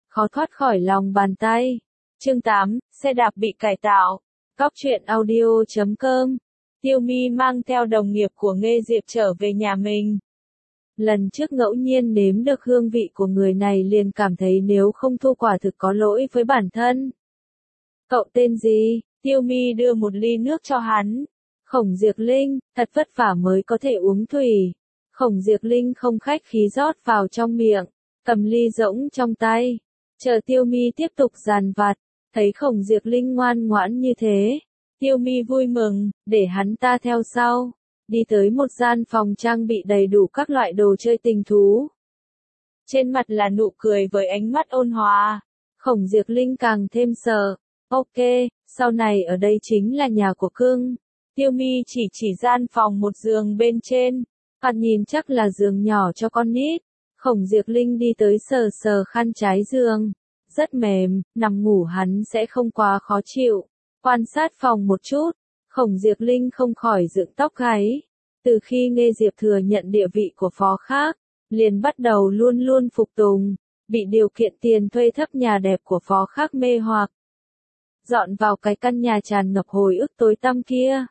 khó thoát khỏi lòng bàn tay. Chương 8, xe đạp bị cải tạo. Cóc truyện audio.com. Tiêu Mi mang theo đồng nghiệp của Nghê Diệp trở về nhà mình. Lần trước ngẫu nhiên nếm được hương vị của người này liền cảm thấy nếu không thu quả thực có lỗi với bản thân. Cậu tên gì? Tiêu Mi đưa một ly nước cho hắn. Khổng Diệp Linh, thật vất vả mới có thể uống thủy. Khổng Diệp Linh không khách khí rót vào trong miệng, cầm ly rỗng trong tay. Chờ Tiêu Mi tiếp tục dàn vặt, thấy Khổng Diệp Linh ngoan ngoãn như thế. Tiêu Mi vui mừng, để hắn ta theo sau. Đi tới một gian phòng trang bị đầy đủ các loại đồ chơi tình thú. Trên mặt là nụ cười với ánh mắt ôn hòa. Khổng Diệp Linh càng thêm sợ. Ok, sau này ở đây chính là nhà của cưng. Tiêu Mi chỉ gian phòng một giường bên trên. Thoạt nhìn chắc là giường nhỏ cho con nít. Khổng Diệp Linh đi tới sờ sờ khăn trái giường. Rất mềm, nằm ngủ hắn sẽ không quá khó chịu. Quan sát phòng một chút, Khổng Diệp Linh không khỏi dựng tóc gáy. Từ khi Nghê Diệp thừa nhận địa vị của phó khác, liền bắt đầu luôn luôn phục tùng, bị điều kiện tiền thuê thấp nhà đẹp của phó khác mê hoặc. Dọn vào cái căn nhà tràn ngập hồi ức tối tăm kia.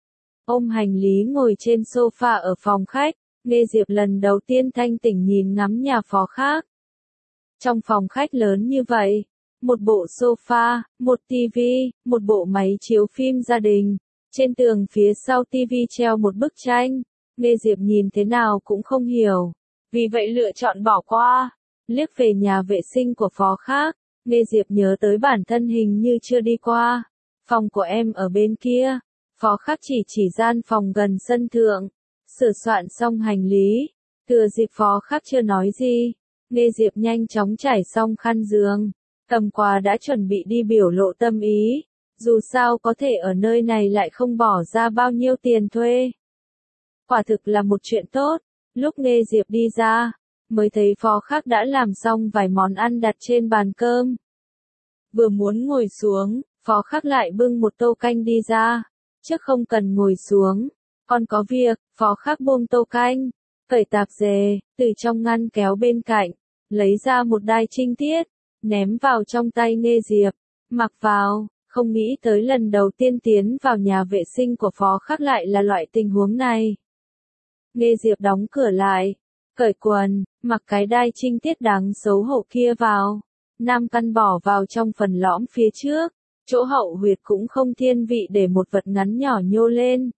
Ôm hành lý ngồi trên sofa ở phòng khách, Nghê Diệp lần đầu tiên thanh tỉnh nhìn ngắm nhà phó khác. Trong phòng khách lớn như vậy, một bộ sofa, một tivi, một bộ máy chiếu phim gia đình. Trên tường phía sau tivi treo một bức tranh. Nghê Diệp nhìn thế nào cũng không hiểu. Vì vậy lựa chọn bỏ qua. Liếc về nhà vệ sinh của phó khác. Nghê Diệp nhớ tới bản thân hình như chưa đi qua. Phòng của em ở bên kia. Phó khác chỉ gian phòng gần sân thượng. Sửa soạn xong hành lý. Thừa dịp phó khác chưa nói gì. Nghê Diệp nhanh chóng trải xong khăn giường. Cầm quà đã chuẩn bị đi biểu lộ tâm ý. Dù sao có thể ở nơi này lại không bỏ ra bao nhiêu tiền thuê. Quả thực là một chuyện tốt. Lúc Nghê Diệp đi ra, mới thấy phó khác đã làm xong vài món ăn đặt trên bàn cơm. Vừa muốn ngồi xuống, phó khác lại bưng một tô canh đi ra. Trước không cần ngồi xuống, con có việc. Phó khác buông tô canh, cởi tạp dề, từ trong ngăn kéo bên cạnh, lấy ra một đai trinh tiết, ném vào trong tay Nghê Diệp, mặc vào. Không nghĩ tới lần đầu tiên tiến vào nhà vệ sinh của phó khác lại là loại tình huống này. Nghê Diệp đóng cửa lại, cởi quần, mặc cái đai trinh tiết đáng xấu hổ kia vào. Nam căn bỏ vào trong phần lõm phía trước, chỗ hậu huyệt cũng không thiên vị để một vật ngắn nhỏ nhô lên.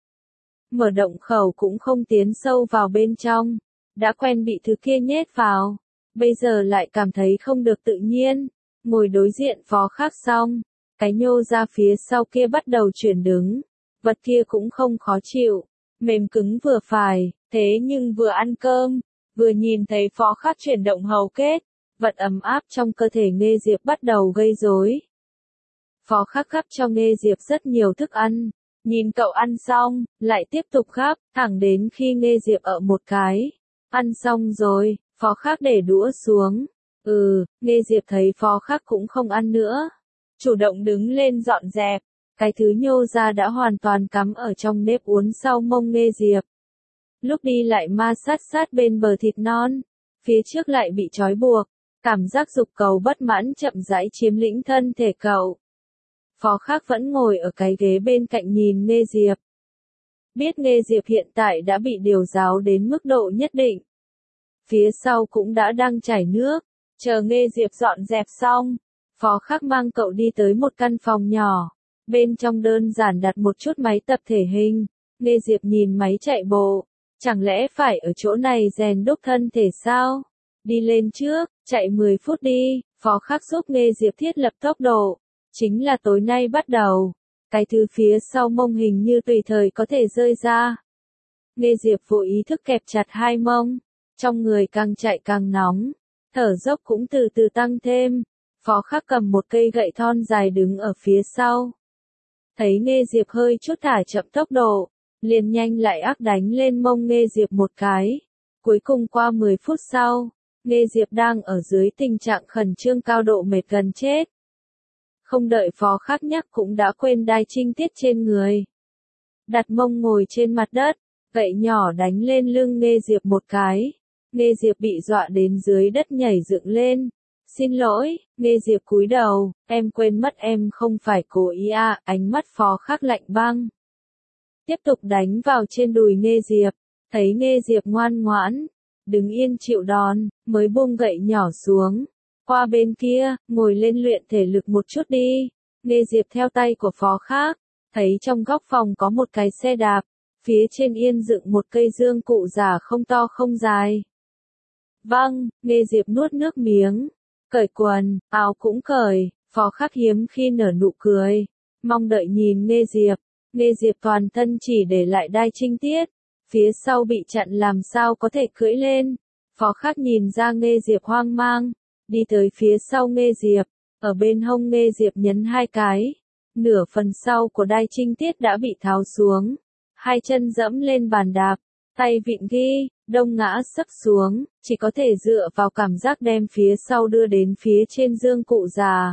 Mở động khẩu cũng không tiến sâu vào bên trong, đã quen bị thứ kia nhét vào, bây giờ lại cảm thấy không được tự nhiên. Ngồi đối diện phó khác xong. Cái nhô ra phía sau kia bắt đầu chuyển đứng. Vật kia cũng không khó chịu. Mềm cứng vừa phải, thế nhưng vừa ăn cơm, vừa nhìn thấy phó khác chuyển động hầu kết. Vật ấm áp trong cơ thể Nghê Diệp bắt đầu gây rối. Phó khác gắp cho Nghê Diệp rất nhiều thức ăn. Nhìn cậu ăn xong, lại tiếp tục gắp, thẳng đến khi Nghê Diệp ở một cái. Ăn xong rồi, phó khác để đũa xuống. Nghê Diệp thấy phó khác cũng không ăn nữa. Chủ động đứng lên dọn dẹp, cái thứ nhô ra đã hoàn toàn cắm ở trong nếp uốn sau mông Nghê Diệp. Lúc đi lại ma sát bên bờ thịt non, phía trước lại bị trói buộc, cảm giác dục cầu bất mãn chậm rãi chiếm lĩnh thân thể cậu. Phó khác vẫn ngồi ở cái ghế bên cạnh nhìn Nghê Diệp. Biết Nghê Diệp hiện tại đã bị điều giáo đến mức độ nhất định. Phía sau cũng đã đang chảy nước, chờ Nghê Diệp dọn dẹp xong. Phó khác mang cậu đi tới một căn phòng nhỏ. Bên trong đơn giản đặt một chút máy tập thể hình. Nghê Diệp nhìn máy chạy bộ. Chẳng lẽ phải ở chỗ này rèn đúc thân thể sao? Đi lên trước, chạy 10 phút đi. Phó khác giúp Nghê Diệp thiết lập tốc độ. Chính là tối nay bắt đầu. Cái thứ phía sau mông hình như tùy thời có thể rơi ra. Nghê Diệp vô ý thức kẹp chặt hai mông. Trong người càng chạy càng nóng. Thở dốc cũng từ từ tăng thêm. Phó khác cầm một cây gậy thon dài đứng ở phía sau. Thấy Nghê Diệp hơi chút thả chậm tốc độ, liền nhanh lại ác đánh lên mông Nghê Diệp một cái. Cuối cùng qua 10 phút sau, Nghê Diệp đang ở dưới tình trạng khẩn trương cao độ mệt gần chết. Không đợi phó khác nhắc cũng đã quên đai trinh tiết trên người. Đặt mông ngồi trên mặt đất, gậy nhỏ đánh lên lưng Nghê Diệp một cái. Nghê Diệp bị dọa đến dưới đất nhảy dựng lên. Xin lỗi, Nghe Diệp cúi đầu, em quên mất em không phải cố ý à, ánh mắt Phó Khắc lạnh băng. Tiếp tục đánh vào trên đùi Nghe Diệp, thấy Nghe Diệp ngoan ngoãn, đứng yên chịu đòn, mới buông gậy nhỏ xuống. Qua bên kia, ngồi lên luyện thể lực một chút đi. Nghe Diệp theo tay của Phó Khắc, thấy trong góc phòng có một cái xe đạp, phía trên yên dựng một cây dương cụ giả không to không dài. Vâng, Nghe Diệp nuốt nước miếng, cởi quần, áo cũng cởi, Phó Khắc hiếm khi nở nụ cười, mong đợi nhìn Nghe Diệp. Nghe Diệp toàn thân chỉ để lại đai trinh tiết, phía sau bị chặn làm sao có thể cưỡi lên. Phó Khắc nhìn ra Nghe Diệp hoang mang, đi tới phía sau Nghe Diệp, ở bên hông Nghe Diệp nhấn hai cái, nửa phần sau của đai trinh tiết đã bị tháo xuống, hai chân dẫm lên bàn đạp, tay vịn ghi, đông ngã sấp xuống, chỉ có thể dựa vào cảm giác đem phía sau đưa đến phía trên dương cụ già.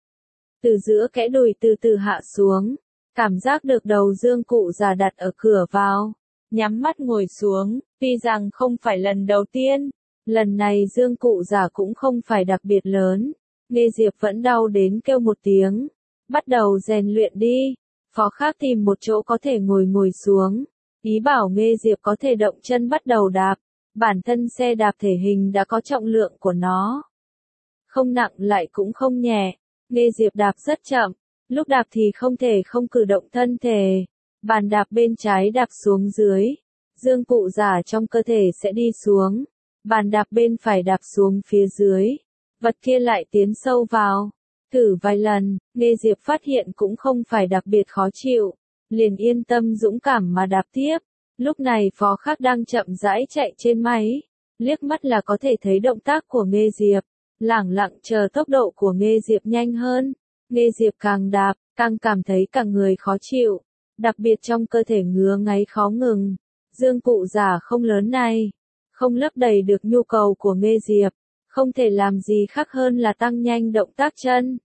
Từ giữa kẽ đùi từ từ hạ xuống, cảm giác được đầu dương cụ già đặt ở cửa vào, nhắm mắt ngồi xuống, tuy rằng không phải lần đầu tiên, lần này dương cụ già cũng không phải đặc biệt lớn, Nghe Diệp vẫn đau đến kêu một tiếng, bắt đầu rèn luyện đi. Phó Khắc tìm một chỗ có thể ngồi xuống, ý bảo Nghe Diệp có thể động chân bắt đầu đạp, bản thân xe đạp thể hình đã có trọng lượng của nó. Không nặng lại cũng không nhẹ, Nghe Diệp đạp rất chậm, lúc đạp thì không thể không cử động thân thể, bàn đạp bên trái đạp xuống dưới, dương cụ giả trong cơ thể sẽ đi xuống, bàn đạp bên phải đạp xuống phía dưới, vật kia lại tiến sâu vào. Thử vài lần, Nghe Diệp phát hiện cũng không phải đặc biệt khó chịu, liền yên tâm dũng cảm mà đạp tiếp. Lúc này Phó Khắc đang chậm rãi chạy trên máy, liếc mắt là có thể thấy động tác của Nghe Diệp, lẳng lặng chờ tốc độ của Nghe Diệp nhanh hơn. Nghe Diệp càng đạp, càng cảm thấy cả người khó chịu, đặc biệt trong cơ thể ngứa ngáy khó ngừng. Dương cụ giả không lớn này, không lấp đầy được nhu cầu của Nghe Diệp, không thể làm gì khác hơn là tăng nhanh động tác chân.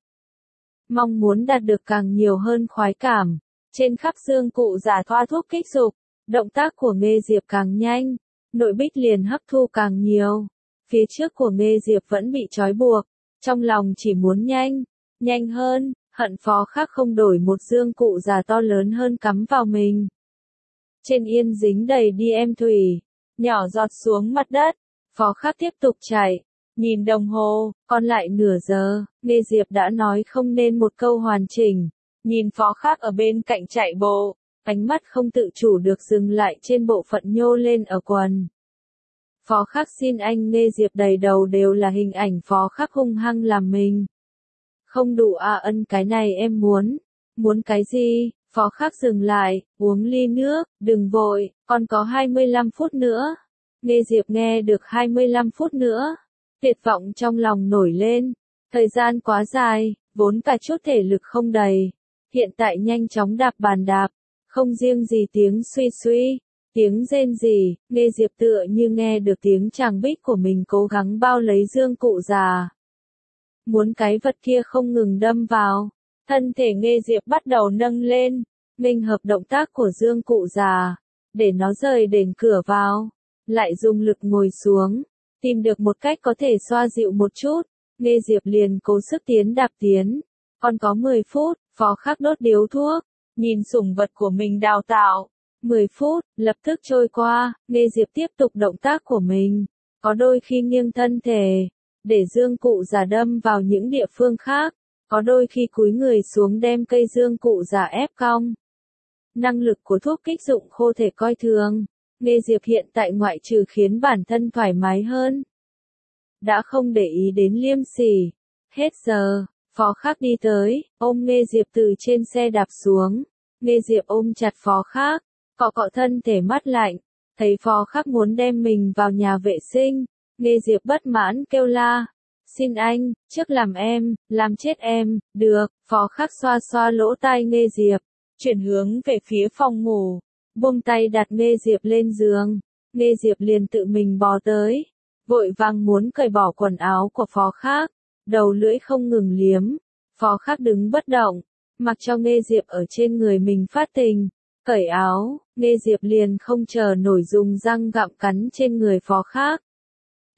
Mong muốn đạt được càng nhiều hơn khoái cảm, trên khắp dương cụ giả thoa thuốc kích dục, động tác của Nghe Diệp càng nhanh, nội bích liền hấp thu càng nhiều. Phía trước của Nghe Diệp vẫn bị trói buộc, trong lòng chỉ muốn nhanh hơn, hận Phó Khắc không đổi một dương cụ già to lớn hơn cắm vào mình. Trên yên dính đầy đi em thủy, nhỏ giọt xuống mặt đất, Phó Khắc tiếp tục chạy, nhìn đồng hồ, còn lại nửa giờ, Nghe Diệp đã nói không nên một câu hoàn chỉnh, nhìn Phó Khắc ở bên cạnh chạy bộ, ánh mắt không tự chủ được dừng lại trên bộ phận nhô lên ở quần. Phó Khắc xin anh. Nghe Diệp đầy đầu đều là hình ảnh Phó Khắc hung hăng làm mình. Không đủ à, ân cái này em muốn cái gì? Phó Khắc dừng lại, uống ly nước, đừng vội, còn có 25 phút nữa. Nghe Diệp nghe được 25 phút nữa, tuyệt vọng trong lòng nổi lên, thời gian quá dài, vốn cả chút thể lực không đầy, hiện tại nhanh chóng đạp bàn đạp, không riêng gì tiếng suy suy, tiếng rên rỉ, Nghe Diệp tựa như nghe được tiếng chàng bích của mình cố gắng bao lấy dương cụ già. Muốn cái vật kia không ngừng đâm vào, thân thể Nghe Diệp bắt đầu nâng lên, nghênh hợp động tác của dương cụ già, để nó rời đến cửa vào, lại dùng lực ngồi xuống, tìm được một cách có thể xoa dịu một chút, Nghe Diệp liền cố sức đạp tiến, còn có 10 phút, Phó Khắc đốt điếu thuốc, nhìn sủng vật của mình đào tạo, 10 phút, lập tức trôi qua, Nghe Diệp tiếp tục động tác của mình, có đôi khi nghiêng thân thể, để dương cụ già đâm vào những địa phương khác, có đôi khi cúi người xuống đem cây dương cụ già ép cong. Năng lực của thuốc kích dụng khô thể coi thường, Nghe Diệp hiện tại ngoại trừ khiến bản thân thoải mái hơn, đã không để ý đến liêm sỉ. Hết giờ, Phó Khắc đi tới, ôm Nghe Diệp từ trên xe đạp xuống, Nghe Diệp ôm chặt Phó Khắc, cọ cọ thân thể mát lạnh, thấy Phó Khắc muốn đem mình vào nhà vệ sinh, Nghe Diệp bất mãn kêu la, xin anh, trước làm chết em, được. Phó Khắc xoa xoa lỗ tai Nghe Diệp, chuyển hướng về phía phòng ngủ, buông tay đặt Nghe Diệp lên giường, Nghe Diệp liền tự mình bò tới, vội vàng muốn cởi bỏ quần áo của Phó Khắc, đầu lưỡi không ngừng liếm, Phó Khắc đứng bất động, mặc cho Nghe Diệp ở trên người mình phát tình, cởi áo, Nghe Diệp liền không chờ nổi dùng răng gặm cắn trên người Phó Khắc.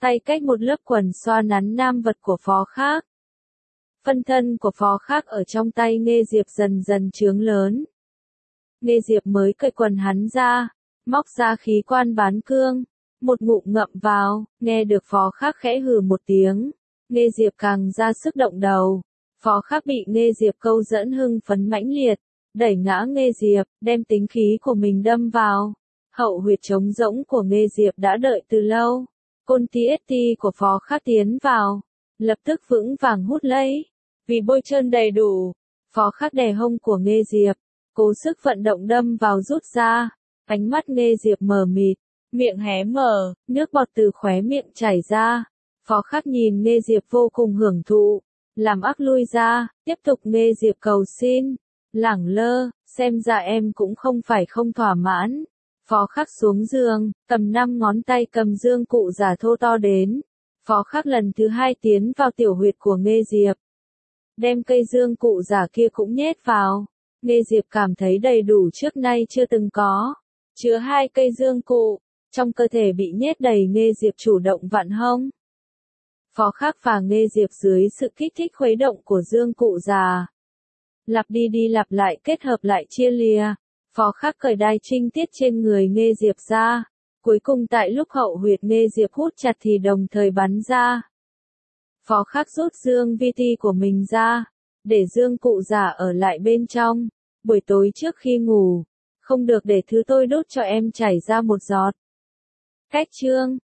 tay cách một lớp quần xoa nắn nam vật của Phó Khắc. Phân thân của Phó Khắc ở trong tay Nghê Diệp dần dần trướng lớn. Nghê Diệp mới cởi quần hắn ra, móc ra khí quan bán cương, một ngụm ngậm vào, nghe được Phó Khắc khẽ hừ một tiếng. Nghê Diệp càng ra sức động đầu. Phó Khắc bị Nghê Diệp câu dẫn hưng phấn mãnh liệt, đẩy ngã Nghê Diệp, đem tính khí của mình đâm vào. Hậu huyệt trống rỗng của Nghê Diệp đã đợi từ lâu. Côn TST của Phó Khắc tiến vào, lập tức vững vàng hút lấy. Vì bôi trơn đầy đủ, Phó Khắc đè hông của Nghê Diệp, cố sức vận động đâm vào rút ra. Ánh mắt Nghê Diệp mờ mịt, miệng hé mở, nước bọt từ khóe miệng chảy ra. Phó Khắc nhìn Nghê Diệp vô cùng hưởng thụ, làm ác lui ra, tiếp tục. Nghê Diệp cầu xin, lẳng lơ, xem ra em cũng không phải không thỏa mãn. Phó Khắc xuống giường, cầm 5 ngón tay cầm dương cụ giả thô to đến. Phó Khắc lần thứ 2 tiến vào tiểu huyệt của Nghê Diệp. Đem cây dương cụ giả kia cũng nhét vào. Nghê Diệp cảm thấy đầy đủ trước nay chưa từng có. Chứa 2 cây dương cụ, trong cơ thể bị nhét đầy. Nghê Diệp chủ động vặn hông. Phó Khắc và Nghê Diệp dưới sự kích thích khuấy động của dương cụ già. Lặp đi lặp lại kết hợp lại chia lìa. Phó Khắc cởi đai trinh tiết trên người Nghê Diệp ra. Cuối cùng tại lúc hậu huyệt Nghê Diệp hút chặt thì đồng thời bắn ra. Phó Khắc rút dương VT của mình ra, để dương cụ già ở lại bên trong. Buổi tối trước khi ngủ, không được để thứ tôi đốt cho em chảy ra một giọt. Cách chương